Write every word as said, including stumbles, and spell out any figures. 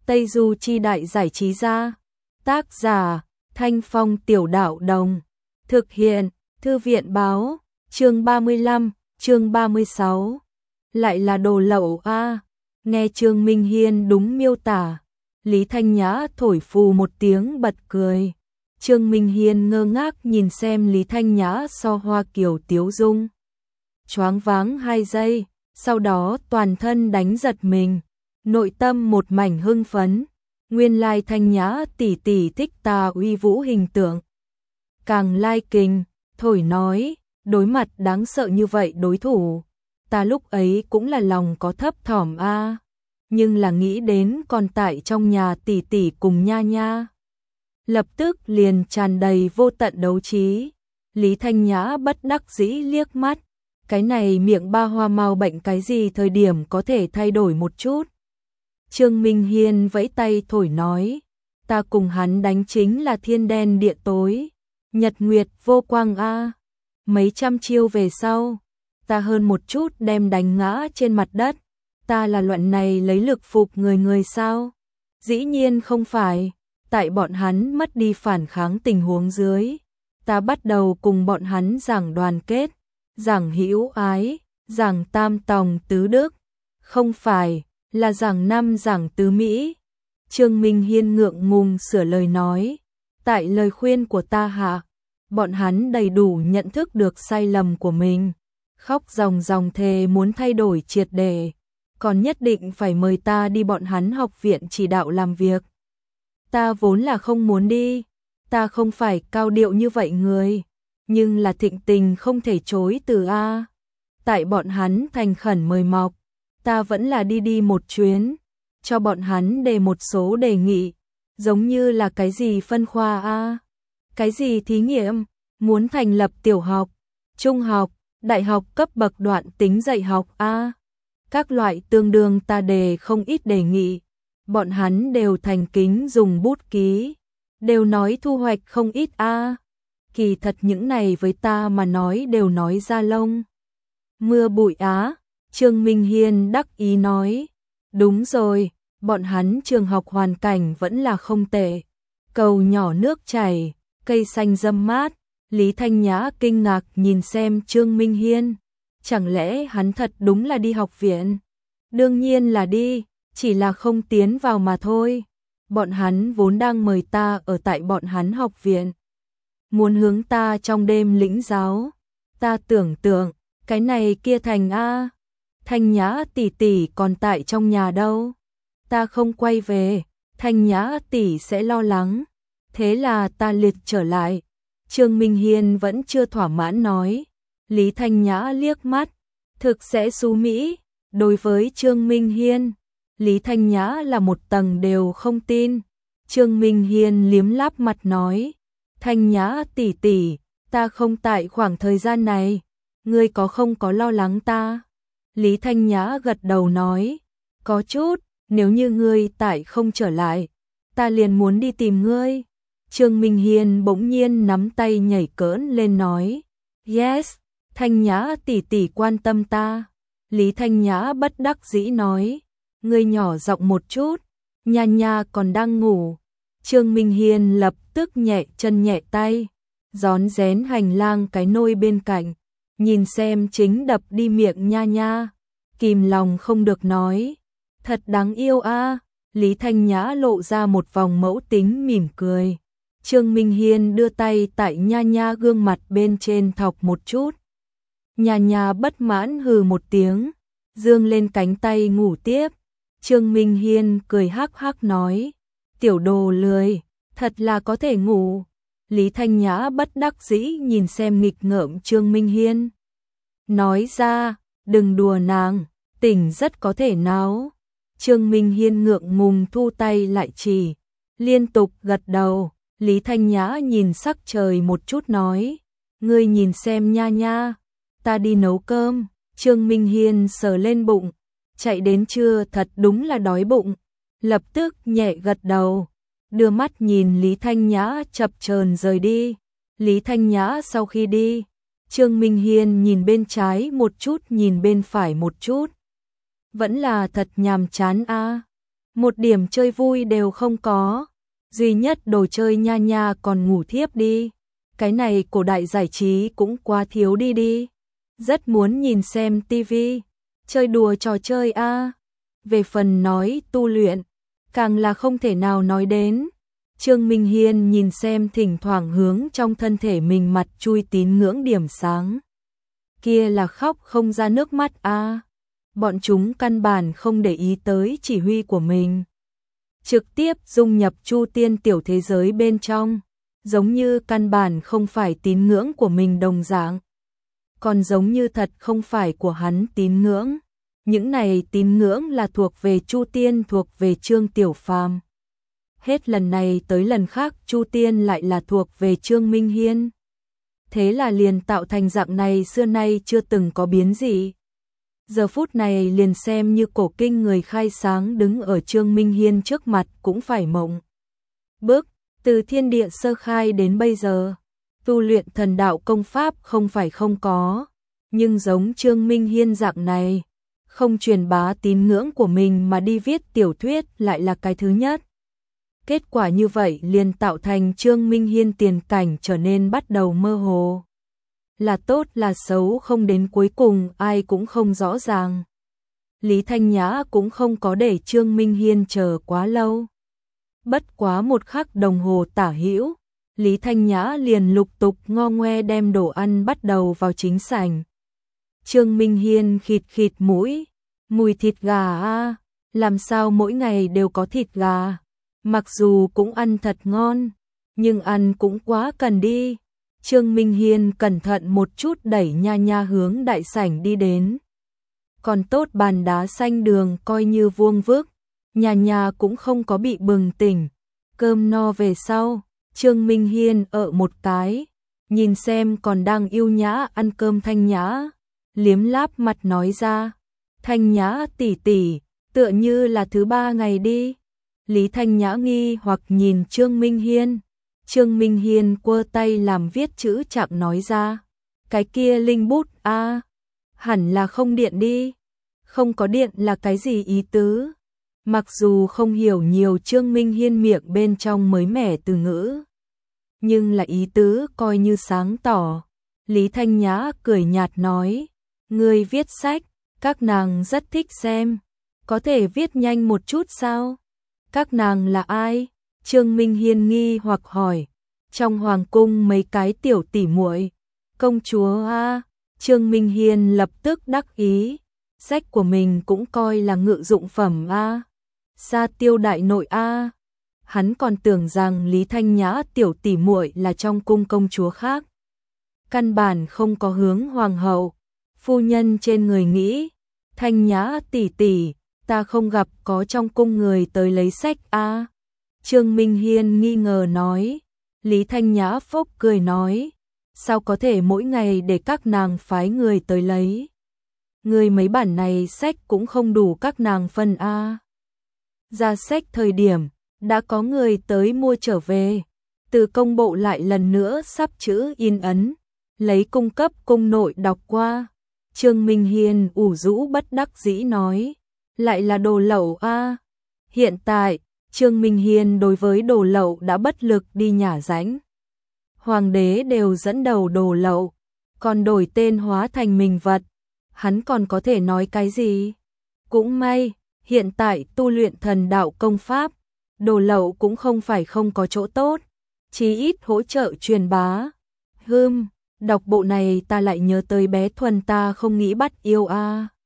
Tây Du Chi Đại Giải Trí Gia. Tác giả, Thanh Phong Tiểu Đạo Đồng. Thực hiện, Thư viện Báo. Chương ba mươi lăm, chương ba mươi sáu. Lại là đồ lậu a. Nghe Trương Minh Hiên đúng miêu tả, Lý Thanh Nhã thổi phù một tiếng bật cười. Trương Minh Hiên ngơ ngác nhìn xem Lý Thanh Nhã so hoa kiều tiếu dung. Choáng váng hai giây, sau đó toàn thân đánh giật mình, nội tâm một mảnh hưng phấn. Nguyên lai Thanh Nhã tỷ tỷ thích ta uy vũ hình tượng. Càng lai kình, thổi nói, đối mặt đáng sợ như vậy đối thủ, ta lúc ấy cũng là lòng có thấp thỏm a, nhưng là nghĩ đến còn tại trong nhà tỷ tỷ cùng nha nha, lập tức liền tràn đầy vô tận đấu trí. Lý Thanh Nhã bất đắc dĩ liếc mắt, cái này miệng ba hoa mau bệnh cái gì thời điểm có thể thay đổi một chút. Trương Minh Hiên vẫy tay thổi nói, ta cùng hắn đánh chính là thiên đen địa tối, nhật nguyệt vô quang a. Mấy trăm chiêu về sau, ta hơn một chút đem đánh ngã trên mặt đất. Ta là loại này lấy lực phục người người sao? Dĩ nhiên không phải. Tại bọn hắn mất đi phản kháng tình huống dưới, ta bắt đầu cùng bọn hắn giảng đoàn kết, giảng hữu ái, giảng tam tòng tứ đức. Không phải, là giảng năm giảng tứ Mỹ. Trương Minh Hiên ngượng ngùng sửa lời nói, tại lời khuyên của ta hạ, bọn hắn đầy đủ nhận thức được sai lầm của mình, khóc ròng ròng thề muốn thay đổi triệt để, còn nhất định phải mời ta đi bọn hắn học viện chỉ đạo làm việc. Ta vốn là không muốn đi, ta không phải cao điệu như vậy người, nhưng là thịnh tình không thể chối từ a. Tại bọn hắn thành khẩn mời mọc, ta vẫn là đi đi một chuyến, cho bọn hắn đề một số đề nghị, giống như là cái gì phân khoa a, cái gì thí nghiệm, muốn thành lập tiểu học, trung học, đại học cấp bậc đoạn tính dạy học a. Các loại tương đương ta đề không ít đề nghị, bọn hắn đều thành kính dùng bút ký, đều nói thu hoạch không ít a. Kỳ thật những này với ta mà nói đều nói ra lông mưa bụi á. Trương Minh Hiên đắc ý nói, đúng rồi, bọn hắn trường học hoàn cảnh vẫn là không tệ, cầu nhỏ nước chảy, cây xanh râm mát. Lý Thanh Nhã kinh ngạc nhìn xem Trương Minh Hiên, chẳng lẽ hắn thật đúng là đi học viện? Đương nhiên là đi, chỉ là không tiến vào mà thôi. Bọn hắn vốn đang mời ta ở tại bọn hắn học viện, muốn hướng ta trong đêm lĩnh giáo. Ta tưởng tượng, cái này kia thành a, Thanh Nhã tỷ tỷ còn tại trong nhà đâu. Ta không quay về, Thanh Nhã tỷ sẽ lo lắng. Thế là ta liệt trở lại. Trương Minh Hiên vẫn chưa thỏa mãn nói. Lý Thanh Nhã liếc mắt, thực sẽ xú Mỹ. Đối với Trương Minh Hiên, Lý Thanh Nhã là một tầng đều không tin. Trương Minh Hiên liếm láp mặt nói, Thanh Nhã tỷ tỷ, ta không tại khoảng thời gian này, ngươi có không có lo lắng ta? Lý Thanh Nhã gật đầu nói, có chút, nếu như ngươi tại không trở lại, ta liền muốn đi tìm ngươi. Trương Minh Hiên bỗng nhiên nắm tay nhảy cỡn lên nói, yes, Thanh Nhã tỷ tỷ quan tâm ta. Lý Thanh Nhã bất đắc dĩ nói, ngươi nhỏ giọng một chút, nha nha còn đang ngủ. Trương Minh Hiên lập tức nhẹ chân nhẹ tay, rón rén hành lang cái nôi bên cạnh, nhìn xem chính đập đi miệng nha nha, kìm lòng không được nói, thật đáng yêu a. Lý Thanh Nhã lộ ra một vòng mẫu tính mỉm cười. Trương Minh Hiên đưa tay tại nha nha gương mặt bên trên thọc một chút. Nha nha bất mãn hừ một tiếng, dương lên cánh tay ngủ tiếp. Trương Minh Hiên cười hắc hắc nói, tiểu đồ lười, thật là có thể ngủ. Lý Thanh Nhã bất đắc dĩ nhìn xem nghịch ngợm Trương Minh Hiên, nói ra, đừng đùa nàng, tỉnh rất có thể náo. Trương Minh Hiên ngượng ngùng thu tay lại chỉ, liên tục gật đầu. Lý Thanh Nhã nhìn sắc trời một chút nói, ngươi nhìn xem nha nha, ta đi nấu cơm. Trương Minh Hiên sờ lên bụng, chạy đến trưa thật đúng là đói bụng, lập tức nhẹ gật đầu, đưa mắt nhìn Lý Thanh Nhã chập chờn rời đi. Lý Thanh Nhã sau khi đi, Trương Minh Hiên nhìn bên trái một chút nhìn bên phải một chút, vẫn là thật nhàm chán a. một điểm chơi vui đều không có. Duy nhất đồ chơi nha nha còn ngủ thiếp đi. Cái này cổ đại giải trí cũng quá thiếu đi đi. Rất muốn nhìn xem tivi, chơi đùa trò chơi a. Về phần nói tu luyện, càng là không thể nào nói đến. Trương Minh Hiên nhìn xem thỉnh thoảng hướng trong thân thể mình mặt chui tín ngưỡng điểm sáng. Kia là khóc không ra nước mắt a. Bọn chúng căn bản không để ý tới chỉ huy của mình. Trực tiếp dung nhập Chu Tiên tiểu thế giới bên trong, giống như căn bản không phải tín ngưỡng của mình đồng dạng. Còn giống như thật không phải của hắn tín ngưỡng. Những này tín ngưỡng là thuộc về Chu Tiên, thuộc về Trương Tiểu Phàm. Hết lần này tới lần khác Chu Tiên lại là thuộc về Trương Minh Hiên. Thế là liền tạo thành dạng này xưa nay chưa từng có biến gì. Giờ phút này liền xem như cổ kinh người khai sáng đứng ở Trương Minh Hiên trước mặt cũng phải mộng. Bước, từ thiên địa sơ khai đến bây giờ, tu luyện thần đạo công pháp không phải không có, nhưng giống Trương Minh Hiên dạng này, không truyền bá tín ngưỡng của mình mà đi viết tiểu thuyết lại là cái thứ nhất. Kết quả như vậy liền tạo thành Trương Minh Hiên tiền cảnh trở nên bắt đầu mơ hồ. Là tốt là xấu không đến cuối cùng ai cũng không rõ ràng. Lý Thanh Nhã cũng không có để Trương Minh Hiên chờ quá lâu. Bất quá một khắc đồng hồ tả hữu, Lý Thanh Nhã liền lục tục ngo ngoe đem đồ ăn bắt đầu vào chính sảnh. Trương Minh Hiên khịt khịt mũi, mùi thịt gà a, làm sao mỗi ngày đều có thịt gà, mặc dù cũng ăn thật ngon, nhưng ăn cũng quá cần đi. Trương Minh Hiên cẩn thận một chút đẩy nha nha hướng đại sảnh đi đến. Còn tốt bàn đá xanh đường coi như vuông vức, nha nha cũng không có bị bừng tỉnh. Cơm no về sau, Trương Minh Hiên ở một cái, nhìn xem còn đang yêu nhã ăn cơm Thanh Nhã, liếm láp mặt nói ra, Thanh Nhã tỷ tỷ, tựa như là thứ ba ngày đi. Lý Thanh Nhã nghi hoặc nhìn Trương Minh Hiên. Trương Minh Hiên quơ tay làm viết chữ chạm nói ra, cái kia linh bút a, hẳn là không điện đi. Không có điện là cái gì ý tứ? Mặc dù không hiểu nhiều Trương Minh Hiên miệng bên trong mới mẻ từ ngữ, nhưng là ý tứ coi như sáng tỏ. Lý Thanh Nhã cười nhạt nói, ngươi viết sách, các nàng rất thích xem, có thể viết nhanh một chút sao? Các nàng là ai? Trương Minh Hiên nghi hoặc hỏi, trong hoàng cung mấy cái tiểu tỷ muội, công chúa a. Trương Minh Hiên lập tức đắc ý, sách của mình cũng coi là ngự dụng phẩm a. Sa Tiêu đại nội a. Hắn còn tưởng rằng Lý Thanh Nhã tiểu tỷ muội là trong cung công chúa khác. Căn bản không có hướng hoàng hậu, phu nhân trên người nghĩ, Thanh Nhã tỷ tỷ, ta không gặp có trong cung người tới lấy sách a. Trương Minh Hiên nghi ngờ nói. Lý Thanh Nhã phốc cười nói, sao có thể mỗi ngày để các nàng phái người tới lấy? Người mấy bản này sách cũng không đủ các nàng phân a. Ra sách thời điểm, đã có người tới mua trở về, từ công bộ lại lần nữa sắp chữ in ấn, lấy cung cấp cung nội đọc qua. Trương Minh Hiên ủ rũ bất đắc dĩ nói, lại là đồ lậu a. Hiện tại, Trương Minh Hiên đối với đồ lậu đã bất lực đi nhả rãnh. Hoàng đế đều dẫn đầu đồ lậu, còn đổi tên hóa thành mình vật, hắn còn có thể nói cái gì? Cũng may, hiện tại tu luyện thần đạo công pháp, đồ lậu cũng không phải không có chỗ tốt, chí ít hỗ trợ truyền bá. Hừm, đọc bộ này ta lại nhớ tới bé Thuần ta không nghĩ bắt yêu a.